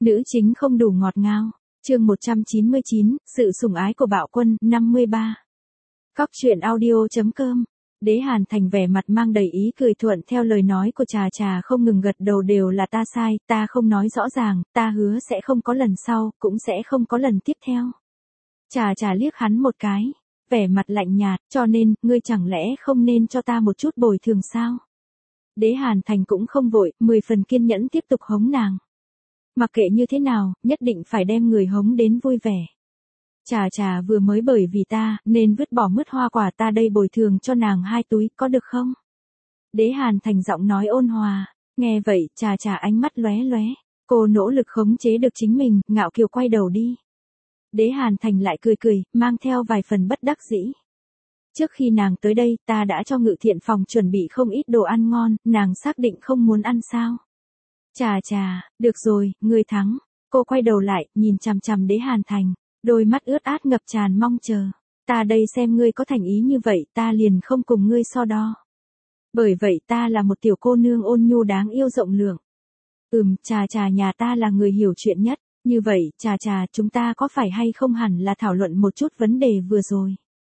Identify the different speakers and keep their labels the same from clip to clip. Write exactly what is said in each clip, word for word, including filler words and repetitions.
Speaker 1: Nữ chính không đủ ngọt ngào. Chương một trăm chín mươi chín, sự sủng ái của Bạo Quân, năm mươi ba. Cóc truyện audio chấm com. Đế Hàn Thành vẻ mặt mang đầy ý cười thuận theo lời nói của Trà Trà, không ngừng gật đầu, đều là ta sai, ta không nói rõ ràng, ta hứa sẽ không có lần sau, cũng sẽ không có lần tiếp theo. Trà Trà liếc hắn một cái, vẻ mặt lạnh nhạt, cho nên, ngươi chẳng lẽ không nên cho ta một chút bồi thường sao? Đế Hàn Thành cũng không vội, mười phần kiên nhẫn tiếp tục hống nàng. Mặc kệ như thế nào, nhất định phải đem người hống đến vui vẻ. Trà Trà vừa mới bởi vì ta, nên vứt bỏ mứt hoa quả, ta đây bồi thường cho nàng hai túi, có được không? Đế Hàn Thành giọng nói ôn hòa, nghe vậy, Trà Trà ánh mắt lóe lóe, cô nỗ lực khống chế được chính mình, ngạo kiều quay đầu đi. Đế Hàn Thành lại cười cười, mang theo vài phần bất đắc dĩ. Trước khi nàng tới đây, ta đã cho Ngự Thiện phòng chuẩn bị không ít đồ ăn ngon, nàng xác định không muốn ăn sao? Trà Trà, được rồi, ngươi thắng. Cô quay đầu lại, nhìn chằm chằm Đế Hàn Thành, đôi mắt ướt át ngập tràn mong chờ. Ta đây xem ngươi có thành ý như vậy, ta liền không cùng ngươi so đo. Bởi vậy ta là một tiểu cô nương ôn nhu đáng yêu rộng lượng. Ừm, Trà Trà nhà ta là người hiểu chuyện nhất. Như vậy, Trà Trà, chúng ta có phải hay không hẳn là thảo luận một chút vấn đề vừa rồi?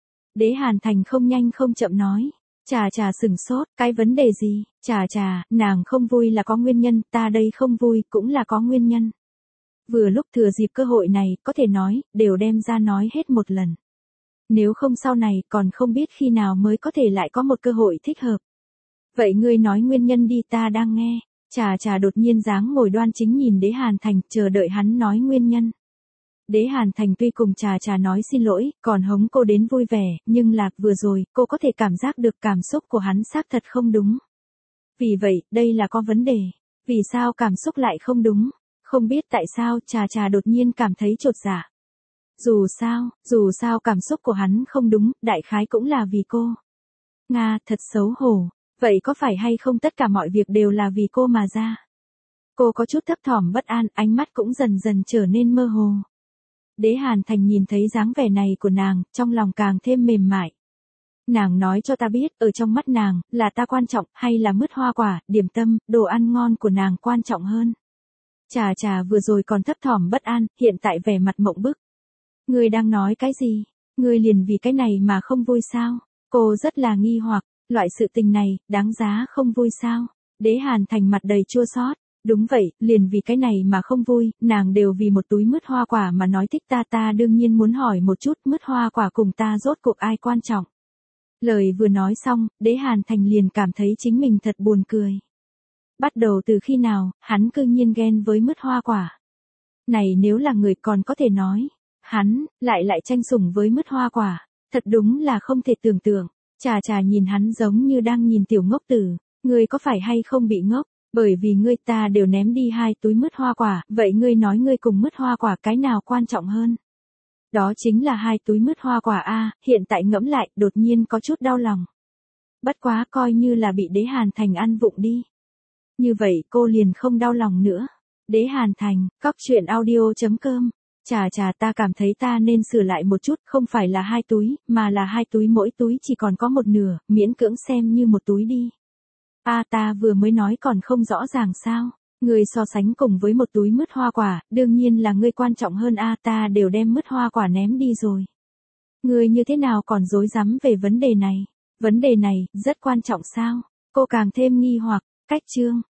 Speaker 1: Đế Hàn Thành không nhanh không chậm nói. Trà Trà sừng sốt, cái vấn đề gì? Trà Trà, nàng không vui là có nguyên nhân, ta đây không vui cũng là có nguyên nhân. Vừa lúc thừa dịp cơ hội này, có thể nói, đều đem ra nói hết một lần. Nếu không sau này, còn không biết khi nào mới có thể lại có một cơ hội thích hợp. Vậy ngươi nói nguyên nhân đi, ta đang nghe. Trà Trà đột nhiên dáng ngồi đoan chính nhìn Đế Hàn Thành, chờ đợi hắn nói nguyên nhân. Đế Hàn Thành tuy cùng Trà Trà nói xin lỗi, còn hống cô đến vui vẻ, nhưng là, vừa rồi, cô có thể cảm giác được cảm xúc của hắn xác thật không đúng. Vì vậy, đây là có vấn đề. Vì sao cảm xúc lại không đúng? Không biết tại sao, Trà Trà đột nhiên cảm thấy chột dạ. Dù sao, dù sao cảm xúc của hắn không đúng, đại khái cũng là vì cô. Nga, thật xấu hổ. Vậy có phải hay không tất cả mọi việc đều là vì cô mà ra? Cô có chút thấp thỏm bất an, ánh mắt cũng dần dần trở nên mơ hồ. Đế Hàn Thành nhìn thấy dáng vẻ này của nàng, trong lòng càng thêm mềm mại. Nàng nói cho ta biết, ở trong mắt nàng, là ta quan trọng, hay là mứt hoa quả, điểm tâm, đồ ăn ngon của nàng quan trọng hơn? Trà Trà vừa rồi còn thấp thỏm bất an, hiện tại vẻ mặt mộng bức. Ngươi đang nói cái gì? Ngươi liền vì cái này mà không vui sao? Cô rất là nghi hoặc, loại sự tình này, đáng giá không vui sao? Đế Hàn Thành mặt đầy chua xót. Đúng vậy, liền vì cái này mà không vui, nàng đều vì một túi mứt hoa quả mà nói thích ta, ta đương nhiên muốn hỏi một chút, mứt hoa quả cùng ta rốt cuộc ai quan trọng. Lời vừa nói xong, Đế Hàn Thành liền cảm thấy chính mình thật buồn cười. Bắt đầu từ khi nào, hắn cư nhiên ghen với mứt hoa quả. Này nếu là người còn có thể nói, hắn, lại lại tranh sủng với mứt hoa quả, thật đúng là không thể tưởng tượng. Trà Trà nhìn hắn giống như đang nhìn tiểu ngốc tử, ngươi có phải hay không bị ngốc? Bởi vì ngươi ta đều ném đi hai túi mứt hoa quả, vậy ngươi nói ngươi cùng mứt hoa quả cái nào quan trọng hơn? Đó chính là hai túi mứt hoa quả a, hiện tại ngẫm lại, đột nhiên có chút đau lòng. Bất quá coi như là bị Đế Hàn Thành ăn vụng đi. Như vậy cô liền không đau lòng nữa. Đế Hàn Thành, cóc truyện audio chấm com. Trà Trà, ta cảm thấy ta nên sửa lại một chút, không phải là hai túi, mà là hai túi, mỗi túi chỉ còn có một nửa, miễn cưỡng xem như một túi đi. A à, ta vừa mới nói còn không rõ ràng sao? Ngươi so sánh cùng với một túi mứt hoa quả, đương nhiên là ngươi quan trọng hơn a, à, ta đều đem mứt hoa quả ném đi rồi. Ngươi như thế nào còn rối rắm về vấn đề này? Vấn đề này, rất quan trọng sao? Cô càng thêm nghi hoặc, cách chương.